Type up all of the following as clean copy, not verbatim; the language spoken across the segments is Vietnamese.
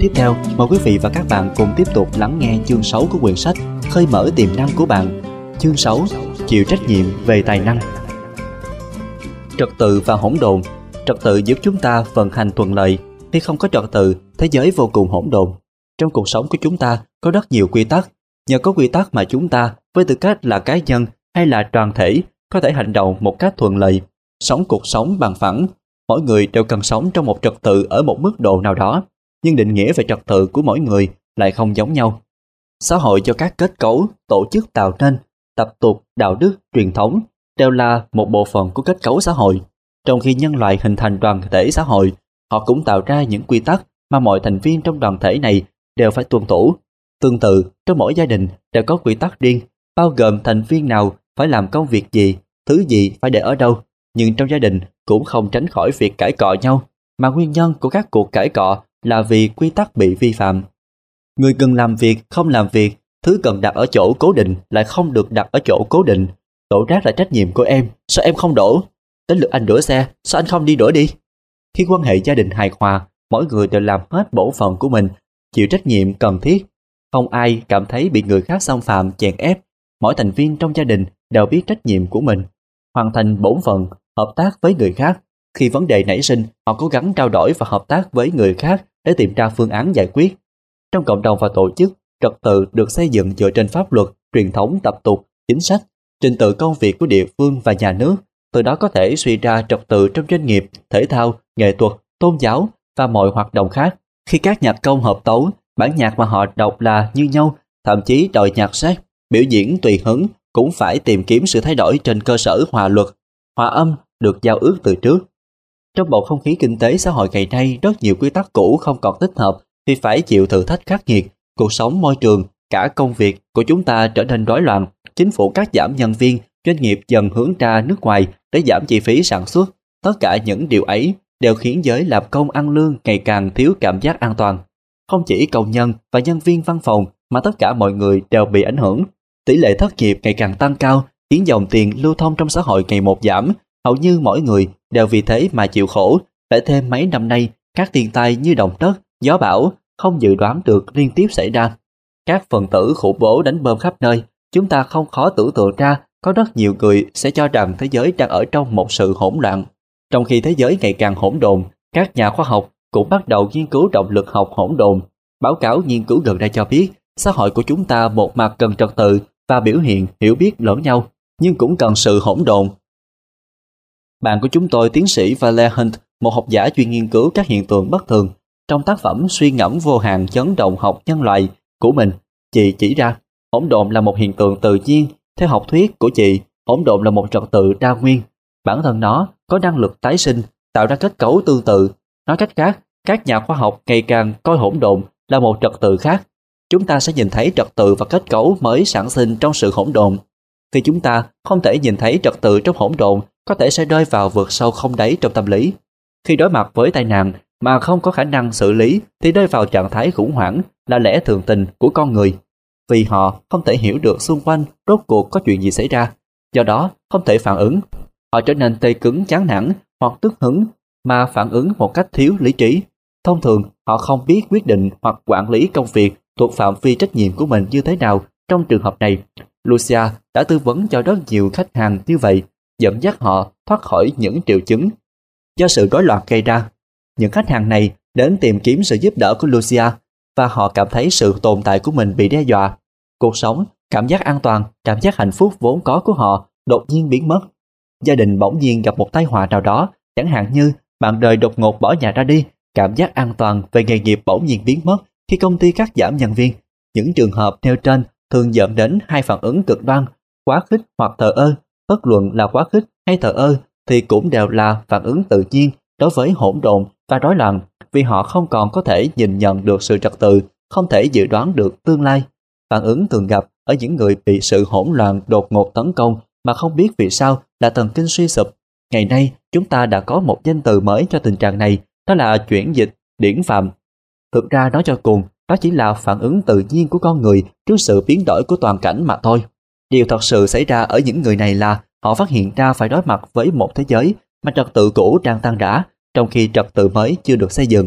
tiếp theo, mời quý vị và các bạn cùng tiếp tục lắng nghe chương 6 của quyển sách Khơi mở tiềm năng của bạn. Chương 6: Chịu trách nhiệm về tài năng. Trật tự và hỗn độn. Trật tự giúp chúng ta vận hành thuận lợi. Khi không có trật tự, thế giới vô cùng hỗn độn. Trong cuộc sống của chúng ta có rất nhiều quy tắc. Nhờ có quy tắc mà chúng ta, với tư cách là cá nhân hay là đoàn thể, có thể hành động một cách thuận lợi, sống cuộc sống bằng phẳng. Mỗi người đều cần sống trong một trật tự ở một mức độ nào đó, nhưng định nghĩa về trật tự của mỗi người lại không giống nhau. Xã hội do các kết cấu, tổ chức tạo nên, tập tục, đạo đức, truyền thống đều là một bộ phận của kết cấu xã hội. Trong khi nhân loại hình thành đoàn thể xã hội, họ cũng tạo ra những quy tắc mà mọi thành viên trong đoàn thể này đều phải tuân thủ. Tương tự, trong mỗi gia đình đều có quy tắc riêng, bao gồm thành viên nào phải làm công việc gì, thứ gì phải để ở đâu. Nhưng trong gia đình cũng không tránh khỏi việc cãi cọ nhau, mà nguyên nhân của các cuộc cãi cọ là vì quy tắc bị vi phạm. Người cần làm việc không làm việc, thứ cần đặt ở chỗ cố định lại không được đặt ở chỗ cố định. Đổ rác là trách nhiệm của em, sao em không đổ? Đến lượt anh rửa xe, sao anh không đi rửa đi? Khi quan hệ gia đình hài hòa, mỗi người đều làm hết bổn phận của mình, chịu trách nhiệm cần thiết. Không ai cảm thấy bị người khác xâm phạm, chèn ép. Mỗi thành viên trong gia đình đều biết trách nhiệm của mình, hoàn thành bổn phận, hợp tác với người khác. Khi vấn đề nảy sinh, họ cố gắng trao đổi và hợp tác với người khác để tìm ra phương án giải quyết. Trong cộng đồng và tổ chức, trật tự được xây dựng dựa trên pháp luật, truyền thống, tập tục, chính sách, trình tự công việc của địa phương và nhà nước. Từ đó có thể suy ra trật tự trong doanh nghiệp, thể thao, nghệ thuật, tôn giáo và mọi hoạt động khác. Khi các nhạc công hợp tấu, bản nhạc mà họ đọc là như nhau, thậm chí đội nhạc xét, biểu diễn tùy hứng cũng phải tìm kiếm sự thay đổi trên cơ sở hòa luật, hòa âm được giao ước từ trước. Trong bầu không khí kinh tế xã hội ngày nay, rất nhiều quy tắc cũ không còn thích hợp vì phải chịu thử thách khắc nghiệt. Cuộc sống, môi trường, cả công việc của chúng ta trở nên rối loạn. Chính phủ cắt giảm nhân viên, doanh nghiệp dần hướng ra nước ngoài để giảm chi phí sản xuất. Tất cả những điều ấy đều khiến giới làm công ăn lương ngày càng thiếu cảm giác an toàn. Không chỉ công nhân và nhân viên văn phòng mà tất cả mọi người đều bị ảnh hưởng. Tỷ lệ thất nghiệp ngày càng tăng cao, khiến dòng tiền lưu thông trong xã hội ngày một giảm. Hầu như mỗi người đều vì thế mà chịu khổ. Lại thêm mấy năm nay, các thiên tai như động đất, gió bão không dự đoán được liên tiếp xảy ra. Các phần tử khủng bố đánh bom khắp nơi. Chúng ta không khó tưởng tượng ra có rất nhiều người sẽ cho rằng thế giới đang ở trong một sự hỗn loạn. Trong khi thế giới ngày càng hỗn độn, các nhà khoa học cũng bắt đầu nghiên cứu động lực học hỗn độn. Báo cáo nghiên cứu gần đây cho biết, xã hội của chúng ta một mặt cần trật tự và biểu hiện hiểu biết lẫn nhau, nhưng cũng cần sự hỗn độn. Bạn của chúng tôi, tiến sĩ Valerie Hunt, một học giả chuyên nghiên cứu các hiện tượng bất thường, trong tác phẩm Suy ngẫm vô hạn chấn động học nhân loại của mình, chị chỉ ra hỗn độn là một hiện tượng tự nhiên. Theo học thuyết của chị, hỗn độn là một trật tự đa nguyên. Bản thân nó có năng lực tái sinh, tạo ra kết cấu tương tự. Nói cách khác, các nhà khoa học ngày càng coi hỗn độn là một trật tự khác. Chúng ta sẽ nhìn thấy trật tự và kết cấu mới sản sinh trong sự hỗn độn. Khi chúng ta không thể nhìn thấy trật tự trong hỗn độn, có thể sẽ rơi vào vực sâu không đáy trong tâm lý. Khi đối mặt với tai nạn mà không có khả năng xử lý thì rơi vào trạng thái khủng hoảng là lẽ thường tình của con người. Vì họ không thể hiểu được xung quanh rốt cuộc có chuyện gì xảy ra, do đó không thể phản ứng. Họ trở nên tê cứng, chán nản hoặc tức hứng mà phản ứng một cách thiếu lý trí. Thông thường, họ không biết quyết định hoặc quản lý công việc thuộc phạm vi trách nhiệm của mình như thế nào. Trong trường hợp này, Lucia đã tư vấn cho rất nhiều khách hàng như vậy, dẫn dắt họ thoát khỏi những triệu chứng do sự rối loạn gây ra. Những khách hàng này đến tìm kiếm sự giúp đỡ của Lucia và họ cảm thấy sự tồn tại của mình bị đe dọa. Cuộc sống, cảm giác an toàn, cảm giác hạnh phúc vốn có của họ đột nhiên biến mất. Gia đình bỗng nhiên gặp một tai họa nào đó, chẳng hạn như bạn đời đột ngột bỏ nhà ra đi. Cảm giác an toàn về nghề nghiệp bỗng nhiên biến mất khi công ty cắt giảm nhân viên. Những trường hợp nêu trên thường dẫn đến hai phản ứng cực đoan, quá khích hoặc thờ ơ. Bất luận là quá khích hay thờ ơ thì cũng đều là phản ứng tự nhiên đối với hỗn độn và rối loạn, vì họ không còn có thể nhìn nhận được sự trật tự, không thể dự đoán được tương lai. Phản ứng thường gặp ở những người bị sự hỗn loạn đột ngột tấn công mà không biết vì sao là thần kinh suy sụp. Ngày nay, chúng ta đã có một danh từ mới cho tình trạng này, đó là chuyển dịch điển phạm. Thực ra nói cho cùng, đó chỉ là phản ứng tự nhiên của con người trước sự biến đổi của toàn cảnh mà thôi. Điều thật sự xảy ra ở những người này là họ phát hiện ra phải đối mặt với một thế giới mà trật tự cũ đang tan rã, trong khi trật tự mới chưa được xây dựng.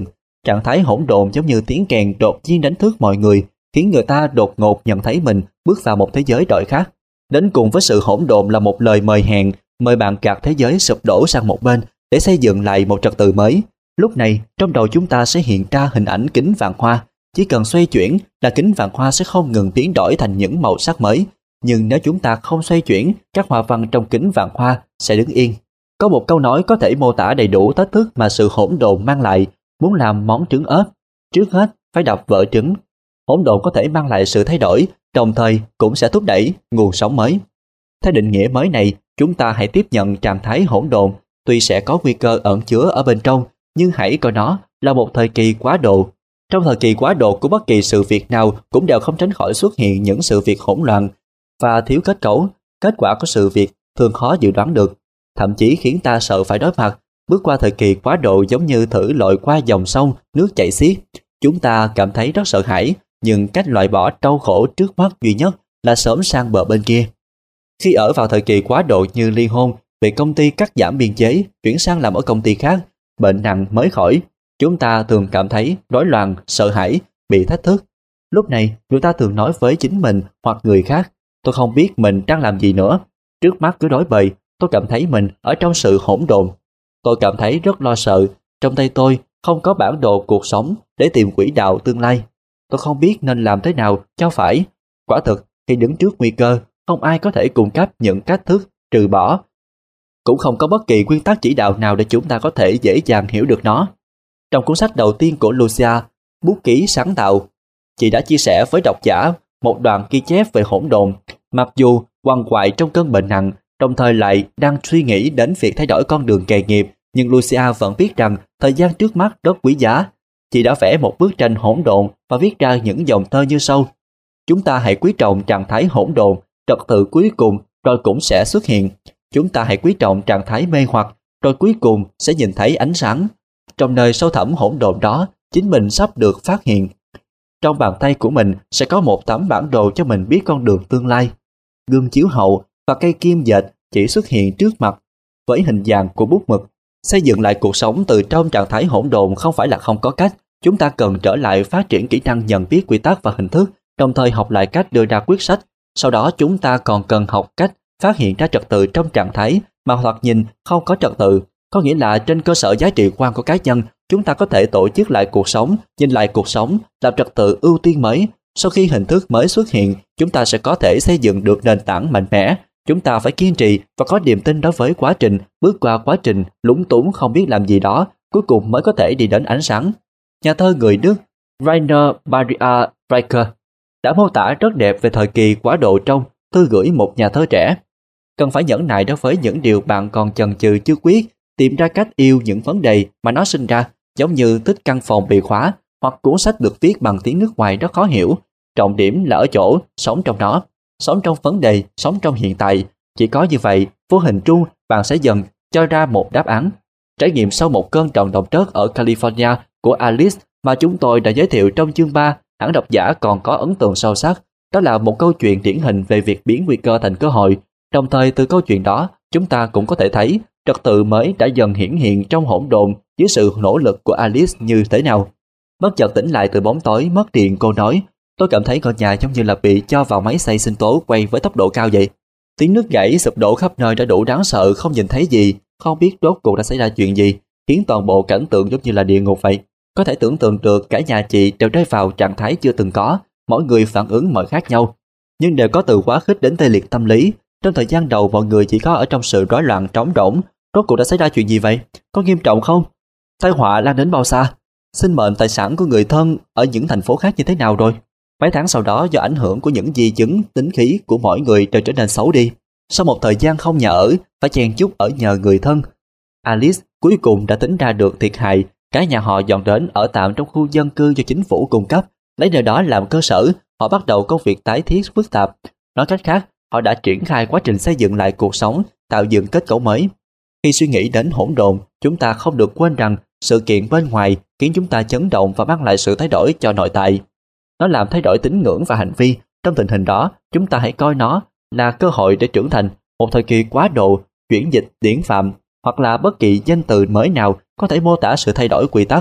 Trạng thái hỗn độn giống như tiếng kèn đột nhiên đánh thức mọi người, khiến người ta đột ngột nhận thấy mình bước vào một thế giới đổi khác. Đến cùng với sự hỗn độn là một lời mời hẹn, mời bạn gạt thế giới sụp đổ sang một bên để xây dựng lại một trật tự mới. Lúc này, trong đầu chúng ta sẽ hiện ra hình ảnh kính vạn hoa. Chỉ cần xoay chuyển là kính vạn hoa sẽ không ngừng biến đổi thành những màu sắc mới. Nhưng nếu chúng ta không xoay chuyển, các hoa văn trong kính vạn hoa sẽ đứng yên. Có một câu nói có thể mô tả đầy đủ thách thức mà sự hỗn độn mang lại. Muốn làm món trứng ốp, trước hết phải đập vỡ trứng. Hỗn độn có thể mang lại sự thay đổi, đồng thời cũng sẽ thúc đẩy nguồn sống mới. Theo định nghĩa mới này, chúng ta hãy tiếp nhận trạng thái hỗn độn, tuy sẽ có nguy cơ ẩn chứa ở bên trong, nhưng hãy coi nó là một thời kỳ quá độ. Trong thời kỳ quá độ của bất kỳ sự việc nào cũng đều không tránh khỏi xuất hiện những sự việc hỗn loạn và thiếu kết cấu. Kết quả của sự việc thường khó dự đoán được, thậm chí khiến ta sợ phải đối mặt. Bước qua thời kỳ quá độ giống như thử lội qua dòng sông, nước chảy xiết. Chúng ta cảm thấy rất sợ hãi, nhưng cách loại bỏ đau khổ trước mắt duy nhất là sớm sang bờ bên kia. Khi ở vào thời kỳ quá độ như ly hôn, vì công ty cắt giảm biên chế, chuyển sang làm ở công ty khác, bệnh nặng mới khỏi, chúng ta thường cảm thấy rối loạn, sợ hãi, bị thách thức. Lúc này, người ta thường nói với chính mình hoặc người khác, tôi không biết mình đang làm gì nữa. Trước mắt cứ rối bời, tôi cảm thấy mình ở trong sự hỗn độn. Tôi cảm thấy rất lo sợ, trong tay tôi không có bản đồ cuộc sống để tìm quỹ đạo tương lai. Tôi không biết nên làm thế nào cho phải. Quả thực, khi đứng trước nguy cơ, không ai có thể cung cấp những cách thức trừ bỏ. Cũng không có bất kỳ nguyên tắc chỉ đạo nào để chúng ta có thể dễ dàng hiểu được nó. Trong cuốn sách đầu tiên của Lucia, Bút ký sáng tạo, chị đã chia sẻ với độc giả một đoạn ghi chép về hỗn độn. Mặc dù quằn quại trong cơn bệnh nặng, đồng thời lại đang suy nghĩ đến việc thay đổi con đường nghề nghiệp, nhưng Lucia vẫn biết rằng thời gian trước mắt rất quý giá. Chị đã vẽ một bức tranh hỗn độn và viết ra những dòng thơ như sau: chúng ta hãy quý trọng trạng thái hỗn độn, trật tự cuối cùng rồi cũng sẽ xuất hiện. Chúng ta hãy quý trọng trạng thái mê hoặc, rồi cuối cùng sẽ nhìn thấy ánh sáng. Trong nơi sâu thẳm hỗn độn đó, chính mình sắp được phát hiện. Trong bàn tay của mình sẽ có một tấm bản đồ cho mình biết con đường tương lai. Gương chiếu hậu và cây kim dệt chỉ xuất hiện trước mặt với hình dạng của bút mực. Xây dựng lại cuộc sống từ trong trạng thái hỗn độn không phải là không có cách. Chúng ta cần trở lại phát triển kỹ năng nhận biết quy tắc và hình thức, đồng thời học lại cách đưa ra quyết sách. Sau đó chúng ta còn cần học cách phát hiện ra trật tự trong trạng thái mà thoạt nhìn không có trật tự. Có nghĩa là trên cơ sở giá trị quan của cá nhân, chúng ta có thể tổ chức lại cuộc sống, nhìn lại cuộc sống, làm trật tự ưu tiên mới. Sau khi hình thức mới xuất hiện, chúng ta sẽ có thể xây dựng được nền tảng mạnh mẽ. Chúng ta phải kiên trì và có niềm tin đối với quá trình, bước qua quá trình lúng túng không biết làm gì đó, cuối cùng mới có thể đi đến ánh sáng. Nhà thơ người Đức Rainer Maria Rilke đã mô tả rất đẹp về thời kỳ quá độ trong thư gửi một nhà thơ trẻ. Cần phải nhẫn nại đối với những điều bạn còn chần chừ chưa quyết, tìm ra cách yêu những vấn đề mà nó sinh ra, giống như thích căn phòng bị khóa hoặc cuốn sách được viết bằng tiếng nước ngoài rất khó hiểu. Trọng điểm là ở chỗ sống trong nó, sống trong vấn đề, sống trong hiện tại. Chỉ có như vậy, vô hình trung bạn sẽ dần cho ra một đáp án. Trải nghiệm sau một cơn trận động đất ở California của Alice mà chúng tôi đã giới thiệu trong chương 3, hẳn độc giả còn có ấn tượng sâu sắc. Đó là một câu chuyện điển hình về việc biến nguy cơ thành cơ hội. Đồng thời từ câu chuyện đó, chúng ta cũng có thể thấy trật tự mới đã dần hiển hiện trong hỗn độn dưới sự nỗ lực của Alice như thế nào. Bất chợt tỉnh lại từ bóng tối mất điện, cô nói, tôi cảm thấy ngôi nhà giống như là bị cho vào máy xay sinh tố quay với tốc độ cao vậy. Tiếng nước gãy sụp đổ khắp nơi đã đủ đáng sợ, không nhìn thấy gì, không biết rốt cuộc đã xảy ra chuyện gì, khiến toàn bộ cảnh tượng giống như là địa ngục vậy. Có thể tưởng tượng được cả nhà chị đều rơi vào trạng thái chưa từng có, mỗi người phản ứng mọi khác nhau, nhưng đều có từ quá khích đến tê liệt tâm lý. Trong thời gian đầu mọi người chỉ có ở trong sự rối loạn trống rỗng. Rốt cuộc đã xảy ra chuyện gì vậy? Có nghiêm trọng không? Tai họa lan đến bao xa? Sinh mệnh tài sản của người thân ở những thành phố khác như thế nào rồi? Mấy tháng sau đó do ảnh hưởng của những di chứng tính khí của mỗi người đều trở nên xấu đi. Sau một thời gian không nhà ở, phải chen chúc ở nhờ người thân, Alice cuối cùng đã tính ra được thiệt hại. Cả nhà họ dọn đến ở tạm trong khu dân cư do chính phủ cung cấp. Lấy nơi đó làm cơ sở, họ bắt đầu công việc tái thiết phức tạp. Nói cách khác, họ đã triển khai quá trình xây dựng lại cuộc sống, tạo dựng kết cấu mới. Khi suy nghĩ đến hỗn độn, chúng ta không được quên rằng sự kiện bên ngoài khiến chúng ta chấn động và mang lại sự thay đổi cho nội tại. Nó làm thay đổi tín ngưỡng và hành vi. Trong tình hình đó, chúng ta hãy coi nó là cơ hội để trưởng thành. Một thời kỳ quá độ, chuyển dịch điển phạm hoặc là bất kỳ danh từ mới nào có thể mô tả sự thay đổi quy tắc.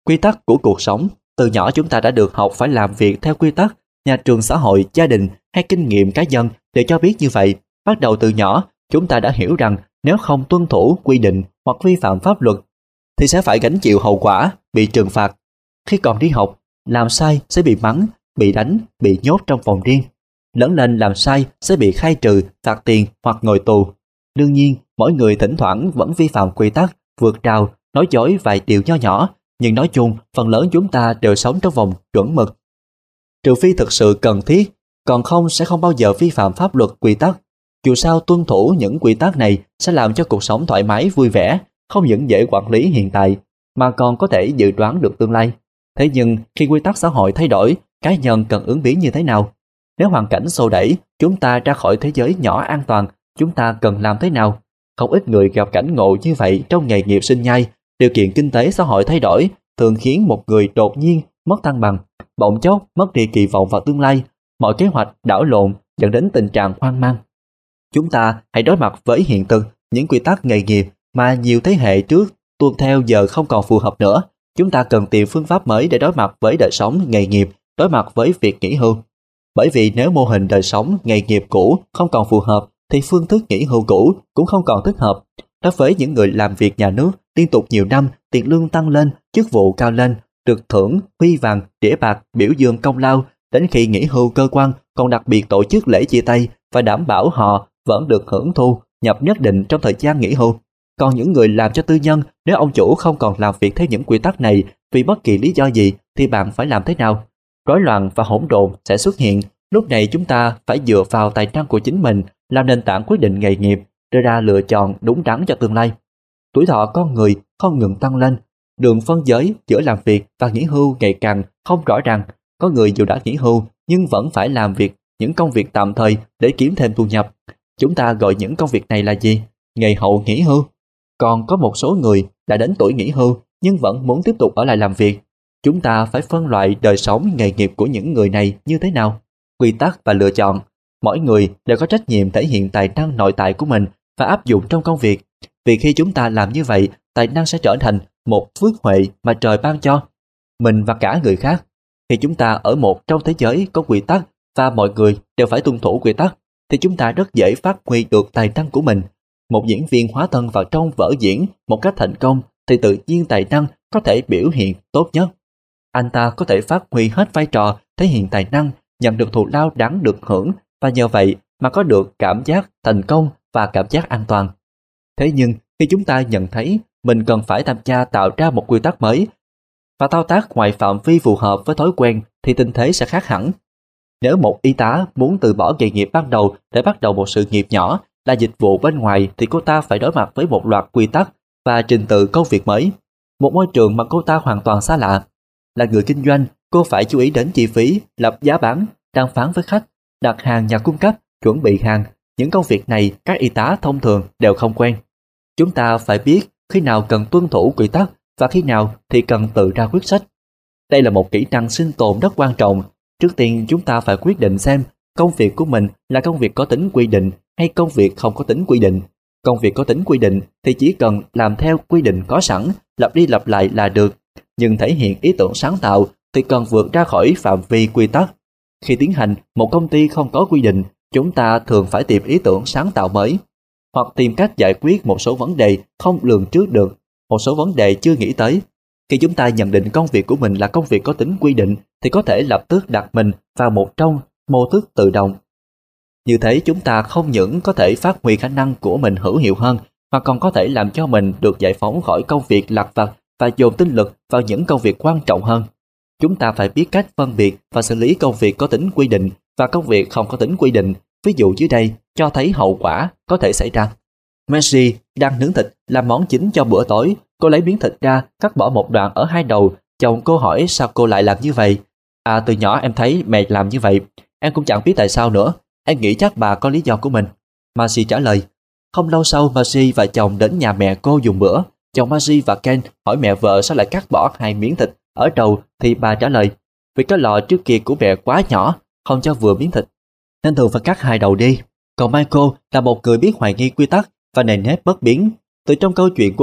Quy tắc của cuộc sống. Từ nhỏ chúng ta đã được học phải làm việc theo quy tắc. Nhà trường, xã hội, gia đình hay kinh nghiệm cá nhân đều cho biết như vậy. Bắt đầu từ nhỏ, chúng ta đã hiểu rằng nếu không tuân thủ quy định hoặc vi phạm pháp luật thì sẽ phải gánh chịu hậu quả, bị trừng phạt. Khi còn đi học, làm sai sẽ bị mắng, bị đánh, bị nhốt trong phòng riêng. Lớn lên làm sai sẽ bị khai trừ, phạt tiền hoặc ngồi tù. Đương nhiên, mỗi người thỉnh thoảng vẫn vi phạm quy tắc, vượt rào, nói dối vài điều nho nhỏ, nhưng nói chung, phần lớn chúng ta đều sống trong vòng chuẩn mực. Trừ phi thực sự cần thiết, còn không sẽ không bao giờ vi phạm pháp luật, quy tắc. Dù sao, tuân thủ những quy tắc này sẽ làm cho cuộc sống thoải mái, vui vẻ, không những dễ quản lý hiện tại, mà còn có thể dự đoán được tương lai. Thế nhưng, khi quy tắc xã hội thay đổi, cá nhân cần ứng biến như thế nào? Nếu hoàn cảnh xô đẩy chúng ta ra khỏi thế giới nhỏ an toàn, chúng ta cần làm thế nào? Không ít người gặp cảnh ngộ như vậy trong nghề nghiệp sinh nhai. Điều kiện kinh tế xã hội thay đổi thường khiến một người đột nhiên mất thăng bằng, bỗng chốc mất đi kỳ vọng vào tương lai, mọi kế hoạch đảo lộn dẫn đến tình trạng hoang mang. Chúng ta hãy đối mặt với hiện thực, những quy tắc nghề nghiệp mà nhiều thế hệ trước tuân theo giờ không còn phù hợp nữa. Chúng ta cần tìm phương pháp mới để đối mặt với đời sống nghề nghiệp, đối mặt với việc nghỉ hưu. Bởi vì nếu mô hình đời sống nghề nghiệp cũ không còn phù hợp thì phương thức nghỉ hưu cũ cũng không còn thích hợp. Đối với những người làm việc nhà nước liên tục nhiều năm, tiền lương tăng lên, chức vụ cao lên, được thưởng huy vàng, đĩa bạc, biểu dương công lao, đến khi nghỉ hưu cơ quan còn đặc biệt tổ chức lễ chia tay và đảm bảo họ vẫn được hưởng thu nhập nhất định trong thời gian nghỉ hưu. Còn những người làm cho tư nhân, nếu ông chủ không còn làm việc theo những quy tắc này vì bất kỳ lý do gì thì bạn phải làm thế nào? Rối loạn và hỗn độn sẽ xuất hiện. Lúc này chúng ta phải dựa vào tài năng của chính mình làm nền tảng quyết định nghề nghiệp, đưa ra lựa chọn đúng đắn cho tương lai. Tuổi thọ con người không ngừng tăng lên, đường phân giới giữa làm việc và nghỉ hưu ngày càng không rõ ràng. Có người dù đã nghỉ hưu nhưng vẫn phải làm những công việc tạm thời để kiếm thêm thu nhập. Chúng ta gọi những công việc này là gì? Ngày hậu nghỉ hưu. Còn có một số người đã đến tuổi nghỉ hưu nhưng vẫn muốn tiếp tục ở lại làm việc. Chúng ta phải phân loại đời sống nghề nghiệp của những người này như thế nào? Quy tắc và lựa chọn. Mỗi người đều có trách nhiệm thể hiện tài năng nội tại của mình và áp dụng trong công việc. Vì khi chúng ta làm như vậy, tài năng sẽ trở thành một phước huệ mà trời ban cho mình và cả người khác. Khi chúng ta ở một trong thế giới có quy tắc và mọi người đều phải tuân thủ quy tắc, thì chúng ta rất dễ phát huy được tài năng của mình. Một diễn viên hóa thân vào trong vở diễn một cách thành công thì tự nhiên tài năng có thể biểu hiện tốt nhất. Anh ta có thể phát huy hết vai trò, thể hiện tài năng, nhận được thù lao đáng được hưởng và nhờ vậy mà có được cảm giác thành công và cảm giác an toàn. Thế nhưng khi chúng ta nhận thấy mình cần phải tham gia tạo ra một quy tắc mới và thao tác ngoài phạm vi phù hợp với thói quen thì tình thế sẽ khác hẳn. Nếu một y tá muốn từ bỏ nghề nghiệp ban đầu để bắt đầu một sự nghiệp nhỏ là dịch vụ bên ngoài thì cô ta phải đối mặt với một loạt quy tắc và trình tự công việc mới. Một môi trường mà cô ta hoàn toàn xa lạ. Là người kinh doanh, cô phải chú ý đến chi phí, lập giá bán, đàm phán với khách, đặt hàng nhà cung cấp, chuẩn bị hàng. Những công việc này các y tá thông thường đều không quen. Chúng ta phải biết khi nào cần tuân thủ quy tắc và khi nào thì cần tự ra quyết sách. Đây là một kỹ năng sinh tồn rất quan trọng. Trước tiên chúng ta phải quyết định xem công việc của mình là công việc có tính quy định hay công việc không có tính quy định. Công việc có tính quy định thì chỉ cần làm theo quy định có sẵn, lặp đi lặp lại là được. Nhưng thể hiện ý tưởng sáng tạo thì cần vượt ra khỏi phạm vi quy tắc. Khi tiến hành một công ty không có quy định, chúng ta thường phải tìm ý tưởng sáng tạo mới, hoặc tìm cách giải quyết một số vấn đề không lường trước được, một số vấn đề chưa nghĩ tới. Khi chúng ta nhận định công việc của mình là công việc có tính quy định thì có thể lập tức đặt mình vào một trong mô thức tự động. Như thế chúng ta không những có thể phát huy khả năng của mình hữu hiệu hơn, mà còn có thể làm cho mình được giải phóng khỏi công việc lặt vặt và dồn tinh lực vào những công việc quan trọng hơn. Chúng ta phải biết cách phân biệt và xử lý công việc có tính quy định và công việc không có tính quy định. Ví dụ dưới đây cho thấy hậu quả có thể xảy ra. Messi đang nướng thịt làm món chính cho bữa tối. Cô lấy miếng thịt ra, cắt bỏ một đoạn ở hai đầu. Chồng cô hỏi sao cô lại làm như vậy. Từ nhỏ em thấy mẹ làm như vậy. Em cũng chẳng biết tại sao nữa. Em nghĩ chắc bà có lý do của mình. Messi trả lời. Không lâu sau, Messi và chồng đến nhà mẹ cô dùng bữa. Chồng Messi và Ken hỏi mẹ vợ sao lại cắt bỏ hai miếng thịt ở đầu thì bà trả lời. Vì cái lò trước kia của mẹ quá nhỏ, không cho vừa miếng thịt, nên thường phải cắt hai đầu đi. Còn Michael là một người biết hoài nghi quy tắc và nền nếp bất biến. Từ trong câu chuyện của anh,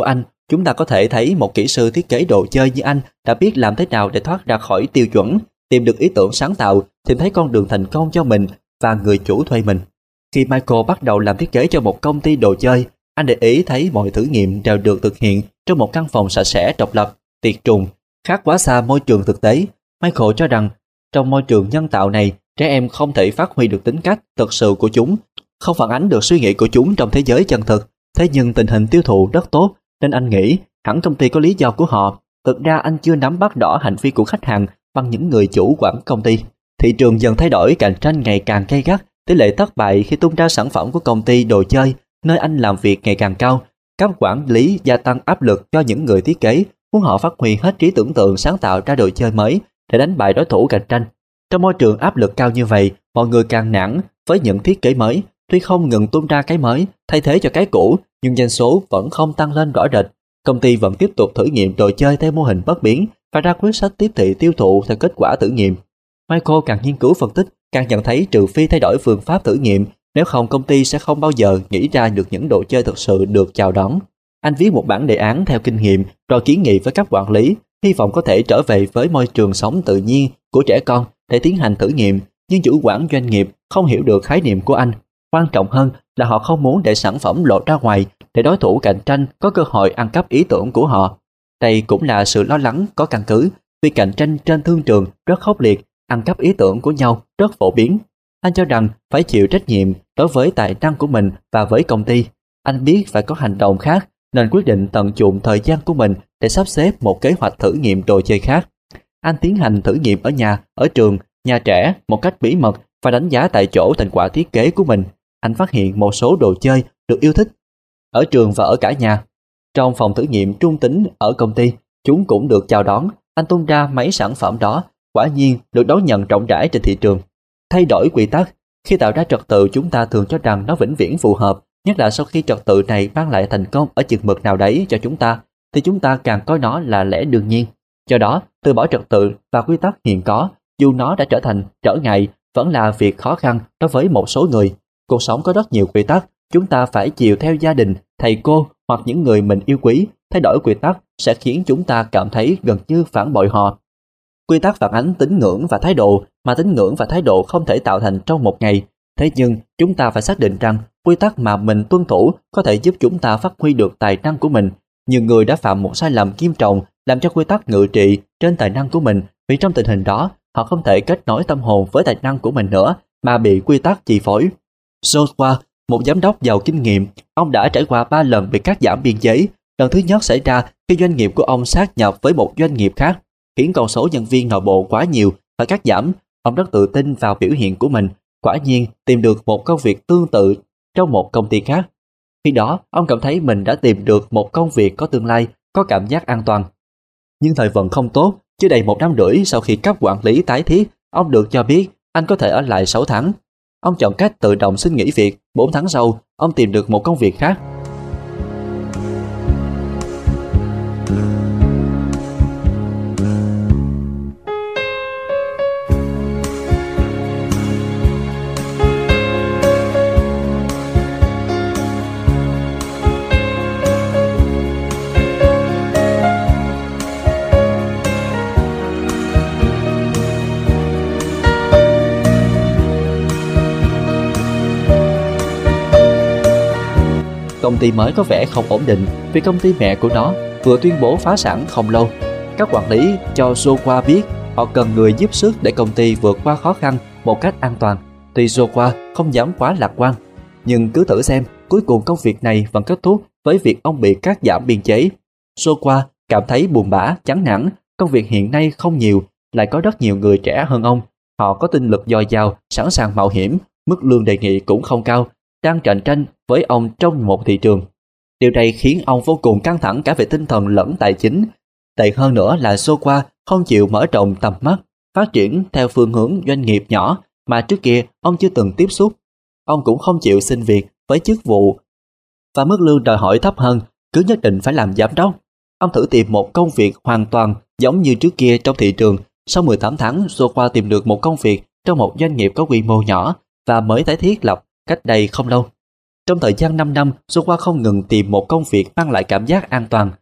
Chúng ta có thể thấy một kỹ sư thiết kế đồ chơi như anh đã biết làm thế nào để thoát ra khỏi tiêu chuẩn, tìm được ý tưởng sáng tạo, tìm thấy con đường thành công cho mình và người chủ thuê mình. Khi Michael bắt đầu làm thiết kế cho một công ty đồ chơi, anh để ý thấy mọi thử nghiệm đều được thực hiện trong một căn phòng sạch sẽ, độc lập, tiệt trùng, khác quá xa môi trường thực tế. Michael cho rằng trong môi trường nhân tạo này, trẻ em không thể phát huy được tính cách thực sự của chúng, không phản ánh được suy nghĩ của chúng trong thế giới chân thực. Thế nhưng tình hình tiêu thụ rất tốt nên anh nghĩ hẳn công ty có lý do của họ. Thực ra anh chưa nắm bắt rõ hành vi của khách hàng bằng những người chủ quản công ty. Thị trường dần thay đổi, cạnh tranh ngày càng gay gắt, tỷ lệ thất bại khi tung ra sản phẩm của công ty đồ chơi nơi anh làm việc ngày càng cao. Cấp quản lý gia tăng áp lực cho những người thiết kế, muốn họ phát huy hết trí tưởng tượng sáng tạo ra đồ chơi mới để đánh bại đối thủ cạnh tranh. Trong môi trường áp lực cao như vậy, mọi người càng nản với những thiết kế mới. Tuy không ngừng tung ra cái mới thay thế cho cái cũ, nhưng doanh số vẫn không tăng lên rõ rệt. Công ty vẫn tiếp tục thử nghiệm đồ chơi theo mô hình bất biến và ra quyết sách tiếp thị tiêu thụ theo kết quả thử nghiệm. Michael càng nghiên cứu phân tích, càng nhận thấy trừ phi thay đổi phương pháp thử nghiệm, nếu không công ty sẽ không bao giờ nghĩ ra được những đồ chơi thực sự được chào đón. Anh viết một bản đề án theo kinh nghiệm rồi kiến nghị với cấp quản lý, hy vọng có thể trở về với môi trường sống tự nhiên của trẻ con để tiến hành thử nghiệm, nhưng chủ quản doanh nghiệp không hiểu được khái niệm của anh. Quan trọng hơn là họ không muốn để sản phẩm lộ ra ngoài để đối thủ cạnh tranh có cơ hội ăn cắp ý tưởng của họ. Đây cũng là sự lo lắng có căn cứ, vì cạnh tranh trên thương trường rất khốc liệt, ăn cắp ý tưởng của nhau rất phổ biến. Anh cho rằng phải chịu trách nhiệm đối với tài năng của mình và với công ty. Anh biết phải có hành động khác nên quyết định tận dụng thời gian của mình để sắp xếp một kế hoạch thử nghiệm đồ chơi khác. Anh tiến hành thử nghiệm ở nhà, ở trường, nhà trẻ một cách bí mật và đánh giá tại chỗ thành quả thiết kế của mình. Anh phát hiện một số đồ chơi được yêu thích ở trường và ở cả nhà. Trong phòng thử nghiệm trung tính ở công ty, chúng cũng được chào đón. Anh tung ra mấy sản phẩm đó, quả nhiên được đón nhận rộng rãi trên thị trường. Thay đổi quy tắc. Khi tạo ra trật tự, chúng ta thường cho rằng nó vĩnh viễn phù hợp, nhất là sau khi trật tự này mang lại thành công ở chừng mực nào đấy cho chúng ta, thì chúng ta càng coi nó là lẽ đương nhiên. Do đó, từ bỏ trật tự và quy tắc hiện có, dù nó đã trở thành trở ngại, vẫn là việc khó khăn đối với một số người. Cuộc sống có rất nhiều quy tắc, chúng ta phải chiều theo gia đình, thầy cô hoặc những người mình yêu quý. Thay đổi quy tắc sẽ khiến chúng ta cảm thấy gần như phản bội họ. Quy tắc phản ánh tín ngưỡng và thái độ, mà tín ngưỡng và thái độ không thể tạo thành trong một ngày. Thế nhưng, chúng ta phải xác định rằng quy tắc mà mình tuân thủ có thể giúp chúng ta phát huy được tài năng của mình. Nhiều người đã phạm một sai lầm nghiêm trọng làm cho quy tắc ngự trị trên tài năng của mình, vì trong tình hình đó, họ không thể kết nối tâm hồn với tài năng của mình nữa mà bị quy tắc chi phối. Joshua, một giám đốc giàu kinh nghiệm, ông đã trải qua 3 lần bị cắt giảm biên chế. Lần thứ nhất xảy ra khi doanh nghiệp của ông sát nhập với một doanh nghiệp khác, khiến con số nhân viên nội bộ quá nhiều và cắt giảm. Ông rất tự tin vào biểu hiện của mình, quả nhiên tìm được một công việc tương tự trong một công ty khác. Khi đó, ông cảm thấy mình đã tìm được một công việc có tương lai, có cảm giác an toàn. Nhưng thời vận không tốt, chưa đầy 1 năm rưỡi sau khi cấp quản lý tái thiết, ông được cho biết anh có thể ở lại 6 tháng. Ông chọn cách tự động xin nghỉ việc. 4 tháng sau, ông tìm được một công việc khác. Công ty mới có vẻ không ổn định vì công ty mẹ của nó vừa tuyên bố phá sản không lâu. Các quản lý cho Joshua biết họ cần người giúp sức để công ty vượt qua khó khăn một cách an toàn. Tuy Joshua không dám quá lạc quan, nhưng cứ thử xem, cuối cùng công việc này vẫn kết thúc với việc ông bị cắt giảm biên chế. Joshua cảm thấy buồn bã, chán nản. Công việc hiện nay không nhiều, lại có rất nhiều người trẻ hơn ông. Họ có tinh lực dồi dào, sẵn sàng mạo hiểm, mức lương đề nghị cũng không cao, đang cạnh tranh với ông trong một thị trường. Điều này khiến ông vô cùng căng thẳng cả về tinh thần lẫn tài chính. Tệ hơn nữa là Joshua không chịu mở rộng tầm mắt, phát triển theo phương hướng doanh nghiệp nhỏ mà trước kia ông chưa từng tiếp xúc. Ông cũng không chịu xin việc với chức vụ và mức lương đòi hỏi thấp hơn, cứ nhất định phải làm giám đốc. Ông thử tìm một công việc hoàn toàn giống như trước kia trong thị trường. Sau 18 tháng, Joshua tìm được một công việc trong một doanh nghiệp có quy mô nhỏ và mới tái thiết lập cách đây không lâu. Trong thời gian 5 năm, Joshua không ngừng tìm một công việc mang lại cảm giác an toàn.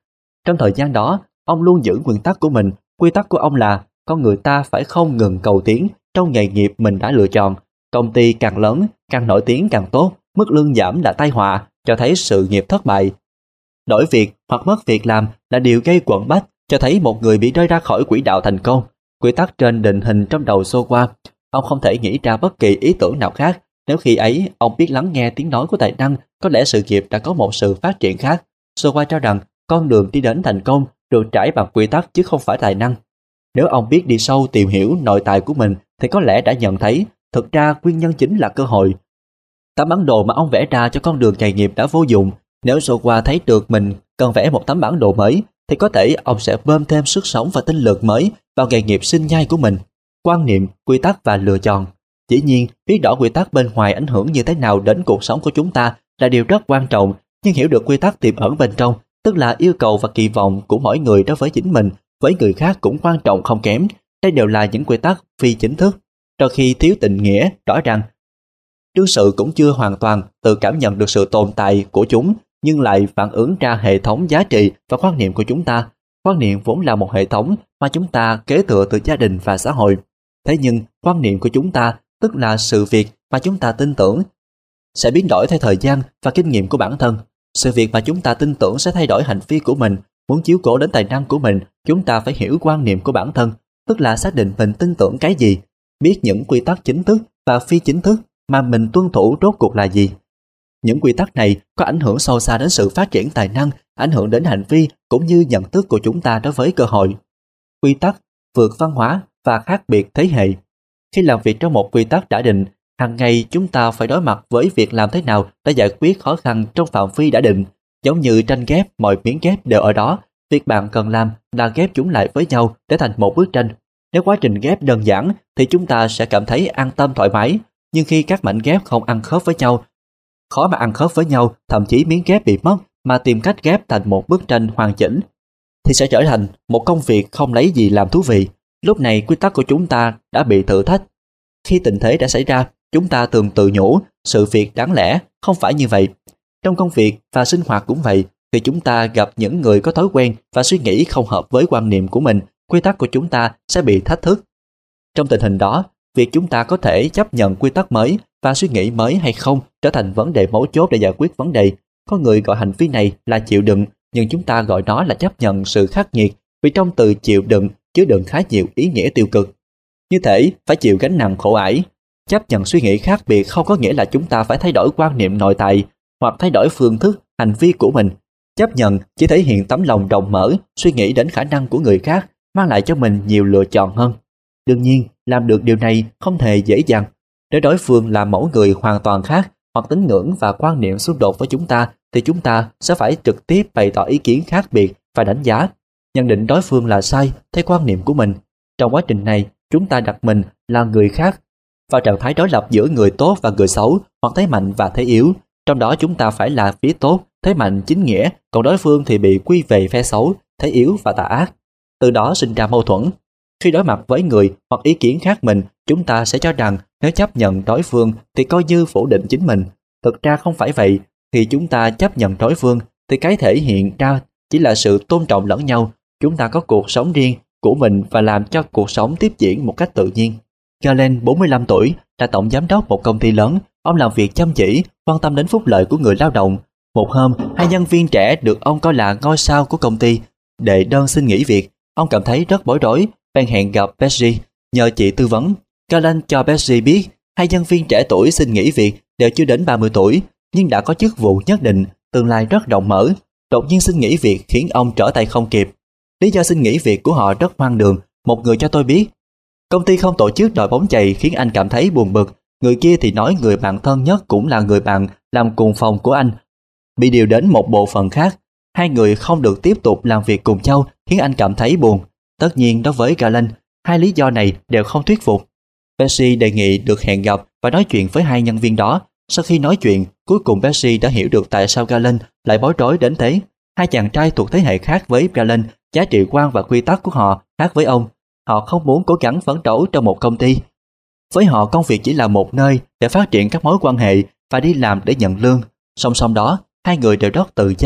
Trong thời gian đó, ông luôn giữ nguyên tắc của mình. Quy tắc của ông là con người ta phải không ngừng cầu tiến trong nghề nghiệp mình đã lựa chọn. Công ty càng lớn, càng nổi tiếng càng tốt, mức lương giảm là tai họa, cho thấy sự nghiệp thất bại. Đổi việc hoặc mất việc làm là điều gây quẫn bách, cho thấy một người bị rơi ra khỏi quỹ đạo thành công. Quy tắc trên định hình trong đầu Sowa. Ông không thể nghĩ ra bất kỳ ý tưởng nào khác. Nếu khi ấy ông biết lắng nghe tiếng nói của tài năng, có lẽ sự nghiệp đã có một sự phát triển khác. Sowa cho rằng con đường đi đến thành công được trải bằng quy tắc chứ không phải tài năng. Nếu ông biết đi sâu tìm hiểu nội tại của mình thì có lẽ đã nhận thấy thực ra nguyên nhân chính là cơ hội. Tấm bản đồ mà ông vẽ ra cho con đường nghề nghiệp đã vô dụng. Nếu Sowa thấy được mình cần vẽ một tấm bản đồ mới thì có thể ông sẽ bơm thêm sức sống và tinh lực mới vào nghề nghiệp sinh nhai của mình. Quan niệm, quy tắc và lựa chọn. Dĩ nhiên, biết rõ quy tắc bên ngoài ảnh hưởng như thế nào đến cuộc sống của chúng ta là điều rất quan trọng, nhưng hiểu được quy tắc tiềm ẩn bên trong, tức là yêu cầu và kỳ vọng của mỗi người đối với chính mình, với người khác cũng quan trọng không kém. Đây đều là những quy tắc phi chính thức. Đôi khi thiếu tình nghĩa, rõ ràng đương sự cũng chưa hoàn toàn tự cảm nhận được sự tồn tại của chúng, nhưng lại phản ứng ra hệ thống giá trị và quan niệm của chúng ta. Quan niệm vốn là một hệ thống mà chúng ta kế thừa từ gia đình và xã hội. Thế nhưng, quan niệm của chúng ta, tức là sự việc mà chúng ta tin tưởng, sẽ biến đổi theo thời gian và kinh nghiệm của bản thân. Sự việc mà chúng ta tin tưởng sẽ thay đổi hành vi của mình. Muốn chiếu cố đến tài năng của mình, chúng ta phải hiểu quan niệm của bản thân, tức là xác định mình tin tưởng cái gì, biết những quy tắc chính thức và phi chính thức mà mình tuân thủ rốt cuộc là gì. Những quy tắc này có ảnh hưởng sâu xa đến sự phát triển tài năng, ảnh hưởng đến hành vi cũng như nhận thức của chúng ta đối với cơ hội. Quy tắc vượt văn hóa và khác biệt thế hệ. Khi làm việc trong một quy tắc đã định, hàng ngày chúng ta phải đối mặt với việc làm thế nào để giải quyết khó khăn trong phạm vi đã định. Giống như tranh ghép, mọi miếng ghép đều ở đó. Việc bạn cần làm là ghép chúng lại với nhau để thành một bức tranh. Nếu quá trình ghép đơn giản thì chúng ta sẽ cảm thấy an tâm thoải mái. Nhưng khi các mảnh ghép không ăn khớp với nhau, khó mà ăn khớp với nhau, thậm chí miếng ghép bị mất mà tìm cách ghép thành một bức tranh hoàn chỉnh, thì sẽ trở thành một công việc không lấy gì làm thú vị. Lúc này quy tắc của chúng ta đã bị thử thách. Khi tình thế đã xảy ra, chúng ta thường tự nhủ sự việc đáng lẽ không phải như vậy. Trong công việc và sinh hoạt cũng vậy, khi chúng ta gặp những người có thói quen và suy nghĩ không hợp với quan niệm của mình, quy tắc của chúng ta sẽ bị thách thức. Trong tình hình đó, việc chúng ta có thể chấp nhận quy tắc mới và suy nghĩ mới hay không trở thành vấn đề mấu chốt để giải quyết vấn đề. Có người gọi hành vi này là chịu đựng, nhưng chúng ta gọi nó là chấp nhận sự khắc nghiệt, vì trong từ chịu đựng chứa đựng khá nhiều ý nghĩa tiêu cực. Như thể phải chịu gánh nặng khổ ải. Chấp nhận suy nghĩ khác biệt không có nghĩa là chúng ta phải thay đổi quan niệm nội tại hoặc thay đổi phương thức, hành vi của mình. Chấp nhận chỉ thể hiện tấm lòng rộng mở, suy nghĩ đến khả năng của người khác, mang lại cho mình nhiều lựa chọn hơn. Đương nhiên, làm được điều này không hề dễ dàng. Nếu đối phương là mẫu người hoàn toàn khác hoặc tín ngưỡng và quan niệm xung đột với chúng ta, thì chúng ta sẽ phải trực tiếp bày tỏ ý kiến khác biệt và đánh giá, nhận định đối phương là sai theo quan niệm của mình. Trong quá trình này, chúng ta đặt mình là người khác vào trạng thái đối lập giữa người tốt và người xấu, hoặc thế mạnh và thế yếu. Trong đó chúng ta phải là phía tốt, thế mạnh chính nghĩa, còn đối phương thì bị quy về phe xấu, thế yếu và tà ác. Từ đó sinh ra mâu thuẫn. Khi đối mặt với người hoặc ý kiến khác mình, chúng ta sẽ cho rằng nếu chấp nhận đối phương thì coi như phủ định chính mình. Thực ra không phải vậy. Khi chúng ta chấp nhận đối phương thì cái thể hiện ra chỉ là sự tôn trọng lẫn nhau. Chúng ta có cuộc sống riêng của mình và làm cho cuộc sống tiếp diễn một cách tự nhiên. Galen, 45 tuổi, là tổng giám đốc một công ty lớn. Ông làm việc chăm chỉ, quan tâm đến phúc lợi của người lao động. Một hôm, hai nhân viên trẻ được ông coi là ngôi sao của công ty đệ đơn xin nghỉ việc. Ông cảm thấy rất bối rối, bèn hẹn gặp Betsy nhờ chị tư vấn. Galen cho Betsy biết hai nhân viên trẻ tuổi xin nghỉ việc đều chưa đến 30 tuổi, nhưng đã có chức vụ nhất định, tương lai rất rộng mở. Đột nhiên xin nghỉ việc khiến ông trở tay không kịp. Lý do xin nghỉ việc của họ rất hoang đường. Một người cho tôi biết công ty không tổ chức đội bóng chày khiến anh cảm thấy buồn bực. Người kia thì nói người bạn thân nhất cũng là người bạn làm cùng phòng của anh bị điều đến một bộ phận khác. Hai người không được tiếp tục làm việc cùng nhau khiến anh cảm thấy buồn. Tất nhiên đối với Galen, hai lý do này đều không thuyết phục. Betsy đề nghị được hẹn gặp và nói chuyện với hai nhân viên đó. Sau khi nói chuyện, cuối cùng Betsy đã hiểu được tại sao Galen lại bối rối đến thế. Hai chàng trai thuộc thế hệ khác với Galen, giá trị quan và quy tắc của họ khác với ông. Họ không muốn cố gắng phấn đấu trong một công ty. Với họ, công việc chỉ là một nơi để phát triển các mối quan hệ và đi làm để nhận lương. Song song đó, hai người đều rất tự giác.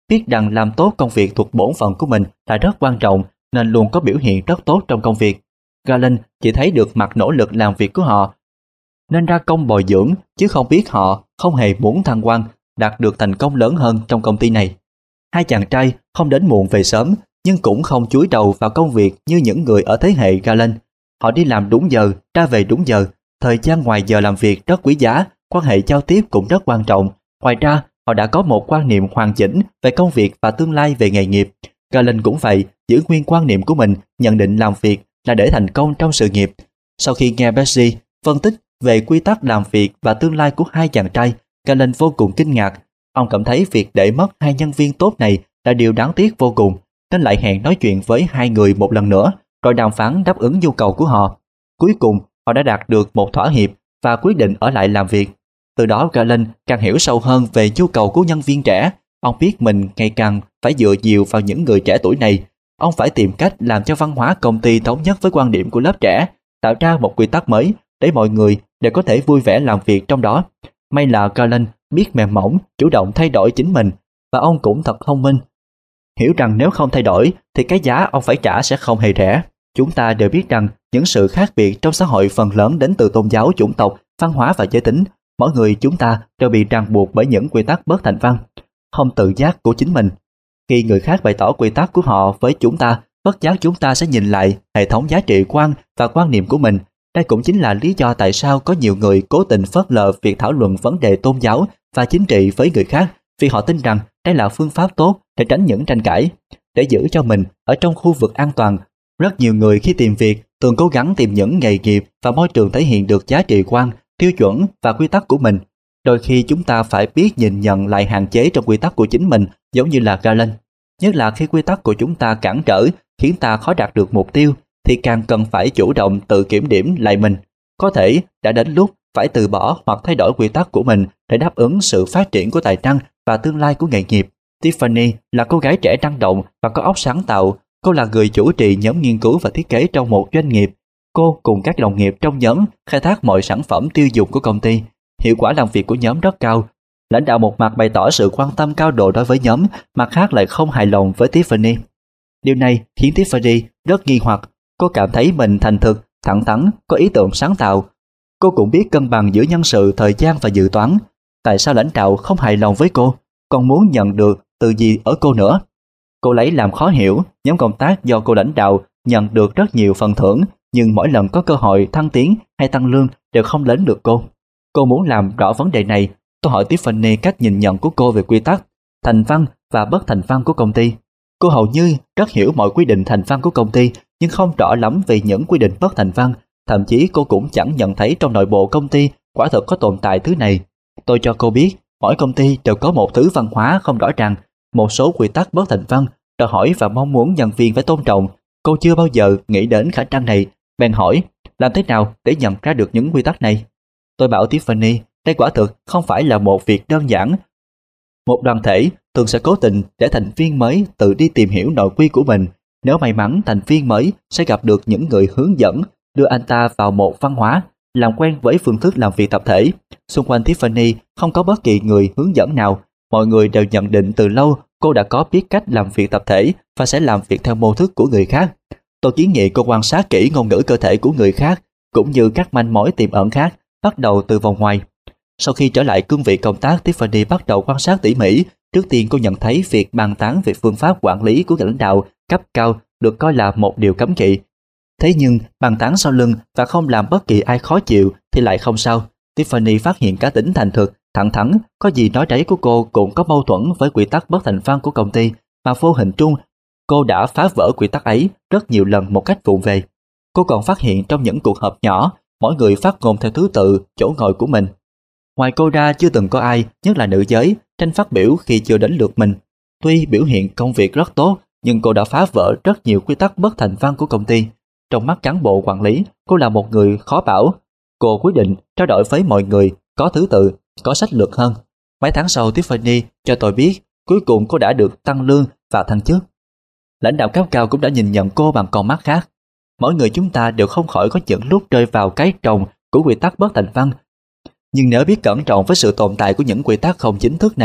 biết rằng làm tốt công việc thuộc bổn phận của mình là rất quan trọng nên luôn có biểu hiện rất tốt trong công việc. Garland chỉ thấy được mặt nỗ lực làm việc của họ nên ra công bồi dưỡng, chứ không biết họ không hề muốn thăng quan, đạt được thành công lớn hơn trong công ty này. Hai chàng trai không đến muộn về sớm, nhưng cũng không chúi đầu vào công việc như những người ở thế hệ Garland. Họ đi làm đúng giờ, ra về đúng giờ, thời gian ngoài giờ làm việc rất quý giá, quan hệ giao tiếp cũng rất quan trọng. Ngoài ra, họ đã có một quan niệm hoàn chỉnh về công việc và tương lai về nghề nghiệp. Garland cũng vậy, giữ nguyên quan niệm của mình, nhận định làm việc là để thành công trong sự nghiệp. Sau khi nghe Betsy phân tích về quy tắc làm việc và tương lai của hai chàng trai, Garland vô cùng kinh ngạc. Ông cảm thấy việc để mất hai nhân viên tốt này là điều đáng tiếc vô cùng, nên lại hẹn nói chuyện với hai người một lần nữa, rồi đàm phán đáp ứng nhu cầu của họ. Cuối cùng, họ đã đạt được một thỏa hiệp và quyết định ở lại làm việc. Từ đó Garland càng hiểu sâu hơn về nhu cầu của nhân viên trẻ. Ông biết mình ngày càng phải dựa nhiều vào những người trẻ tuổi này. Ông phải tìm cách làm cho văn hóa công ty thống nhất với quan điểm của lớp trẻ, tạo ra một quy tắc mới để mọi người đều có thể vui vẻ làm việc trong đó. May là Garland biết mềm mỏng, chủ động thay đổi chính mình, và ông cũng thật thông minh, hiểu rằng nếu không thay đổi thì cái giá ông phải trả sẽ không hề rẻ. Chúng ta đều biết rằng những sự khác biệt trong xã hội phần lớn đến từ tôn giáo, chủng tộc, văn hóa và giới tính. Mỗi người chúng ta đều bị ràng buộc bởi những quy tắc bất thành văn, không tự giác của chính mình. Khi người khác bày tỏ quy tắc của họ với chúng ta, bất giác chúng ta sẽ nhìn lại hệ thống giá trị quan và quan niệm của mình. Đây cũng chính là lý do tại sao có nhiều người cố tình phớt lờ việc thảo luận vấn đề tôn giáo và chính trị với người khác, vì họ tin rằng đây là phương pháp tốt để tránh những tranh cãi. Để giữ cho mình ở trong khu vực an toàn, rất nhiều người khi tìm việc thường cố gắng tìm những nghề nghiệp và môi trường thể hiện được giá trị quan, tiêu chuẩn và quy tắc của mình. Đôi khi chúng ta phải biết nhìn nhận lại hạn chế trong quy tắc của chính mình, giống như là Garland. Nhất là khi quy tắc của chúng ta cản trở, khiến ta khó đạt được mục tiêu, thì càng cần phải chủ động tự kiểm điểm lại mình. Có thể đã đến lúc phải từ bỏ hoặc thay đổi quy tắc của mình để đáp ứng sự phát triển của tài năng và tương lai của nghề nghiệp. Tiffany là cô gái trẻ năng động và có óc sáng tạo. Cô là người chủ trì nhóm nghiên cứu và thiết kế trong một doanh nghiệp. Cô cùng các đồng nghiệp trong nhóm khai thác mọi sản phẩm tiêu dùng của công ty. Hiệu quả làm việc của nhóm rất cao. Lãnh đạo một mặt bày tỏ sự quan tâm cao độ đối với nhóm, mặt khác lại không hài lòng với Tiffany. Điều này khiến Tiffany rất nghi hoặc. Cô cảm thấy mình thành thực, thẳng thắn, có ý tưởng sáng tạo. Cô cũng biết cân bằng giữa nhân sự, thời gian và dự toán. Tại sao lãnh đạo không hài lòng với cô, còn muốn nhận được từ gì ở cô nữa? Cô lấy làm khó hiểu, nhóm công tác do cô lãnh đạo nhận được rất nhiều phần thưởng, nhưng mỗi lần có cơ hội thăng tiến hay tăng lương đều không đến được cô. Cô muốn làm rõ vấn đề này. Tôi hỏi Tiffany cách nhìn nhận của cô về quy tắc, thành văn và bất thành văn của công ty. Cô hầu như rất hiểu mọi quy định thành văn của công ty, nhưng không rõ lắm về những quy định bất thành văn. Thậm chí cô cũng chẳng nhận thấy trong nội bộ công ty quả thực có tồn tại thứ này. Tôi cho cô biết, mỗi công ty đều có một thứ văn hóa không rõ ràng, một số quy tắc bất thành văn, đòi hỏi và mong muốn nhân viên phải tôn trọng. Cô chưa bao giờ nghĩ đến khả năng này, bèn hỏi, làm thế nào để nhận ra được những quy tắc này? Tôi bảo Tiffany, đây quả thực không phải là một việc đơn giản. Một đoàn thể thường sẽ cố tình để thành viên mới tự đi tìm hiểu nội quy của mình. Nếu may mắn, thành viên mới sẽ gặp được những người hướng dẫn, đưa anh ta vào một văn hóa, làm quen với phương thức làm việc tập thể. Xung quanh Tiffany không có bất kỳ người hướng dẫn nào. Mọi người đều nhận định từ lâu cô đã có biết cách làm việc tập thể và sẽ làm việc theo mô thức của người khác. Tôi kiến nghị cô quan sát kỹ ngôn ngữ cơ thể của người khác, cũng như các manh mối tiềm ẩn khác, bắt đầu từ vòng ngoài. Sau khi trở lại cương vị công tác, Tiffany bắt đầu quan sát tỉ mỉ. Trước tiên cô nhận thấy việc bàn tán về phương pháp quản lý của lãnh đạo cấp cao được coi là một điều cấm kỵ. Thế nhưng bàn tán sau lưng và không làm bất kỳ ai khó chịu thì lại không sao. Tiffany phát hiện cá tính thành thực, thẳng thắn, có gì nói đấy của cô cũng có mâu thuẫn với quy tắc bất thành văn của công ty, mà vô hình trung cô đã phá vỡ quy tắc ấy rất nhiều lần một cách vụng về. Cô còn phát hiện trong những cuộc họp nhỏ, mỗi người phát ngôn theo thứ tự chỗ ngồi của mình. Ngoài cô ra chưa từng có ai, nhất là nữ giới, tranh phát biểu khi chưa đến lượt mình. Tuy biểu hiện công việc rất tốt, nhưng cô đã phá vỡ rất nhiều quy tắc bất thành văn của công ty. Trong mắt cán bộ quản lý, cô là một người khó bảo. Cô quyết định trao đổi với mọi người, có thứ tự, có sách lược hơn. Mấy tháng sau, Tiffany cho tôi biết cuối cùng cô đã được tăng lương và thăng chức. Lãnh đạo cấp cao cũng đã nhìn nhận cô bằng con mắt khác. Mỗi người chúng ta đều không khỏi có những lúc rơi vào cái trồng của quy tắc bất thành văn. Nhưng nếu biết cẩn trọng với sự tồn tại của những quy tắc không chính thức này,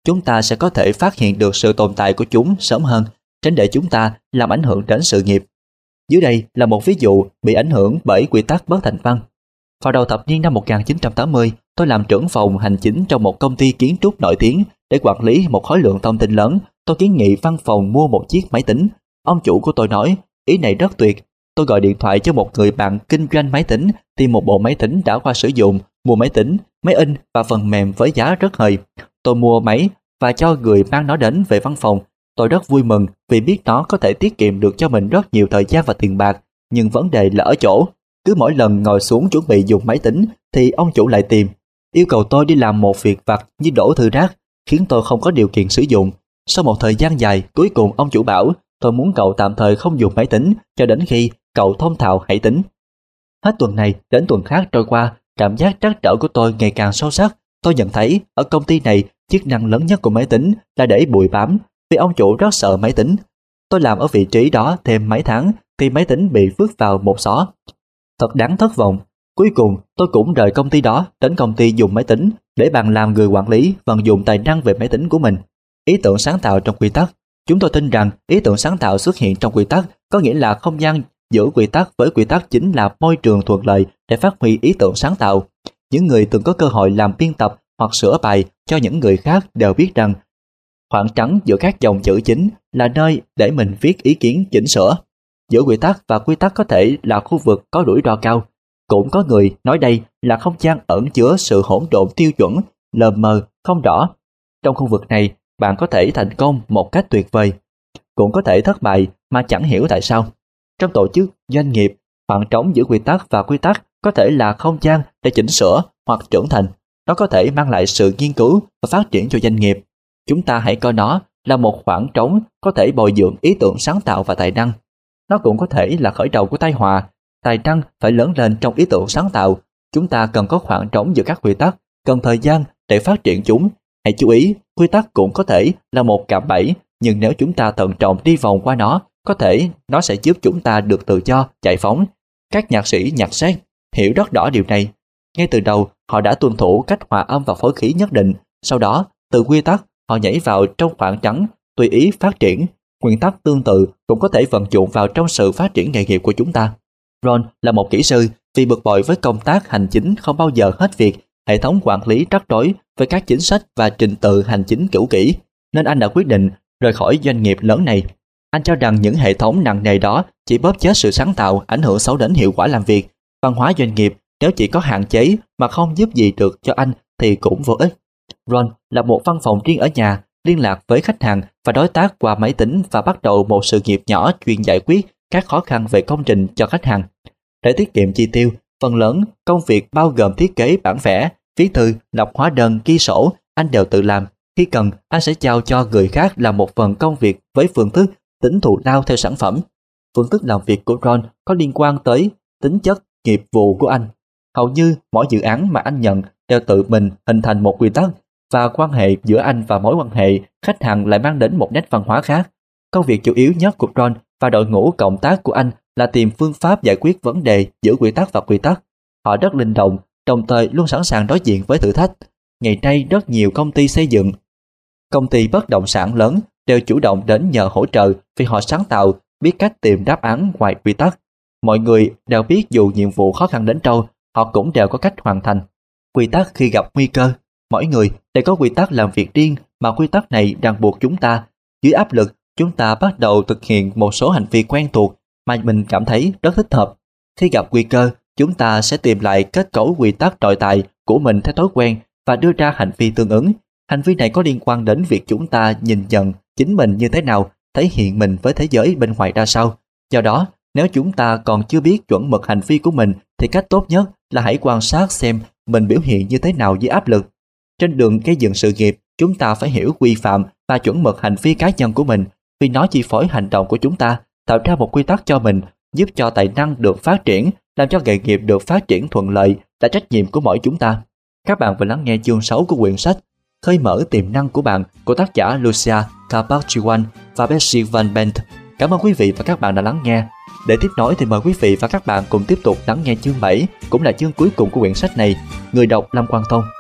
chúng ta sẽ có thể phát hiện được sự tồn tại của chúng sớm hơn, tránh để chúng ta làm ảnh hưởng đến sự nghiệp. Dưới đây là một ví dụ bị ảnh hưởng bởi quy tắc bất thành văn. Vào đầu thập niên năm 1980, tôi làm trưởng phòng hành chính trong một công ty kiến trúc nổi tiếng. Để quản lý một khối lượng thông tin lớn, tôi kiến nghị văn phòng mua một chiếc máy tính. Ông chủ của tôi nói, ý này rất tuyệt. Tôi gọi điện thoại cho một người bạn kinh doanh máy tính, tìm một bộ máy tính đã qua sử dụng, mua máy tính, máy in và phần mềm với giá rất hời. Tôi mua máy và cho người mang nó đến về văn phòng. Tôi rất vui mừng vì biết nó có thể tiết kiệm được cho mình rất nhiều thời gian và tiền bạc. Nhưng vấn đề là ở chỗ, cứ mỗi lần ngồi xuống chuẩn bị dùng máy tính thì ông chủ lại tìm, yêu cầu tôi đi làm một việc vặt như đổ thư rác, khiến tôi không có điều kiện sử dụng. Sau một thời gian dài, cuối cùng ông chủ bảo tôi muốn cậu tạm thời không dùng máy tính cho đến khi cậu thông thạo hãy tính. Hết tuần này đến tuần khác trôi qua, cảm giác trắc trở của tôi ngày càng sâu sắc. Tôi nhận thấy ở công ty này, chức năng lớn nhất của máy tính là để bụi bám, vì ông chủ rất sợ máy tính. Tôi làm ở vị trí đó thêm mấy tháng thì máy tính bị vứt vào một xó. Thật đáng thất vọng. Cuối cùng tôi cũng rời công ty đó đến công ty dùng máy tính để bạn làm người quản lý vận dụng tài năng về máy tính của mình. Ý tưởng sáng tạo trong quy tắc. Chúng tôi tin rằng ý tưởng sáng tạo xuất hiện trong quy tắc, có nghĩa là không gian giữa quy tắc với quy tắc chính là môi trường thuận lợi để phát huy ý tưởng sáng tạo. Những người từng có cơ hội làm biên tập hoặc sửa bài cho những người khác đều biết rằng khoảng trắng giữa các dòng chữ chính là nơi để mình viết ý kiến chỉnh sửa. Giữa quy tắc và quy tắc có thể là khu vực có rủi ro cao. Cũng có người nói đây là không gian ẩn chứa sự hỗn độn tiêu chuẩn, lờ mờ, không rõ. Trong khu vực này, bạn có thể thành công một cách tuyệt vời, cũng có thể thất bại mà chẳng hiểu tại sao. Trong tổ chức, doanh nghiệp, khoảng trống giữa quy tắc và quy tắc có thể là không gian để chỉnh sửa hoặc trưởng thành. Nó có thể mang lại sự nghiên cứu và phát triển cho doanh nghiệp. Chúng ta hãy coi nó là một khoảng trống có thể bồi dưỡng ý tưởng sáng tạo và tài năng. Nó cũng có thể là khởi đầu của tai họa. Tài năng phải lớn lên trong ý tưởng sáng tạo. Chúng ta cần có khoảng trống giữa các quy tắc, cần thời gian để phát triển chúng. Hãy chú ý, quy tắc cũng có thể là một cạm bẫy, nhưng nếu chúng ta thận trọng đi vòng qua nó, có thể nó sẽ giúp chúng ta được tự do, giải phóng. Các nhạc sĩ nhạc séc hiểu rất rõ điều này. Ngay từ đầu, họ đã tuân thủ cách hòa âm và phối khí nhất định. Sau đó, từ quy tắc, họ nhảy vào trong khoảng trắng, tùy ý phát triển. Nguyên tắc tương tự cũng có thể vận dụng vào trong sự phát triển nghề nghiệp của chúng ta. Ron là một kỹ sư, vì bực bội với công tác hành chính không bao giờ hết việc, hệ thống quản lý rắc rối với các chính sách và trình tự hành chính cũ kỹ, nên anh đã quyết định rời khỏi doanh nghiệp lớn này. Anh cho rằng những hệ thống nặng nề đó chỉ bóp chết sự sáng tạo, ảnh hưởng xấu đến hiệu quả làm việc. Văn hóa doanh nghiệp nếu chỉ có hạn chế mà không giúp gì được cho anh thì cũng vô ích. Ron là một văn phòng riêng ở nhà, liên lạc với khách hàng và đối tác qua máy tính và bắt đầu một sự nghiệp nhỏ chuyên giải quyết các khó khăn về công trình cho khách hàng. Để tiết kiệm chi tiêu, phần lớn công việc bao gồm thiết kế bản vẽ, viết thư, lập hóa đơn, ghi sổ, anh đều tự làm. Khi cần, anh sẽ giao cho người khác làm một phần công việc với phương thức tính thù lao theo sản phẩm. Phương thức làm việc của Ron có liên quan tới tính chất nghiệp vụ của anh. Hầu như mỗi dự án mà anh nhận đều tự mình hình thành một quy tắc, và quan hệ giữa anh và mối quan hệ khách hàng lại mang đến một nét văn hóa khác. Công việc chủ yếu nhất của Ron và đội ngũ cộng tác của anh là tìm phương pháp giải quyết vấn đề giữa quy tắc và quy tắc. Họ rất linh động, đồng thời luôn sẵn sàng đối diện với thử thách. Ngày nay rất nhiều công ty xây dựng, công ty bất động sản lớn đều chủ động đến nhờ hỗ trợ vì họ sáng tạo, biết cách tìm đáp án ngoài quy tắc. Mọi người đều biết dù nhiệm vụ khó khăn đến đâu, họ cũng đều có cách hoàn thành. Quy tắc khi gặp nguy cơ. Mỗi người đều có quy tắc làm việc riêng mà quy tắc này ràng buộc chúng ta. Dưới áp lực, chúng ta bắt đầu thực hiện một số hành vi quen thuộc mà mình cảm thấy rất thích hợp. Khi gặp nguy cơ, chúng ta sẽ tìm lại kết cấu quy tắc nội tại của mình theo thói quen và đưa ra hành vi tương ứng. Hành vi này có liên quan đến việc chúng ta nhìn nhận chính mình như thế nào, thể hiện mình với thế giới bên ngoài ra sao. Do đó, nếu chúng ta còn chưa biết chuẩn mực hành vi của mình thì cách tốt nhất là hãy quan sát xem mình biểu hiện như thế nào dưới áp lực. Trên đường gây dựng sự nghiệp, chúng ta phải hiểu quy phạm và chuẩn mực hành vi cá nhân của mình, vì nó chi phối hành động của chúng ta, tạo ra một quy tắc cho mình, giúp cho tài năng được phát triển, làm cho nghề nghiệp được phát triển thuận lợi là trách nhiệm của mỗi chúng ta. Các bạn vừa lắng nghe chương 6 của quyển sách Khơi mở tiềm năng của bạn của tác giả Lucia Carpacciwan và Betsy Van Bent. Cảm ơn quý vị và các bạn đã lắng nghe. Để tiếp nối thì mời quý vị và các bạn cùng tiếp tục lắng nghe chương 7, cũng là chương cuối cùng của quyển sách này. Người đọc Lâm Quang Thông.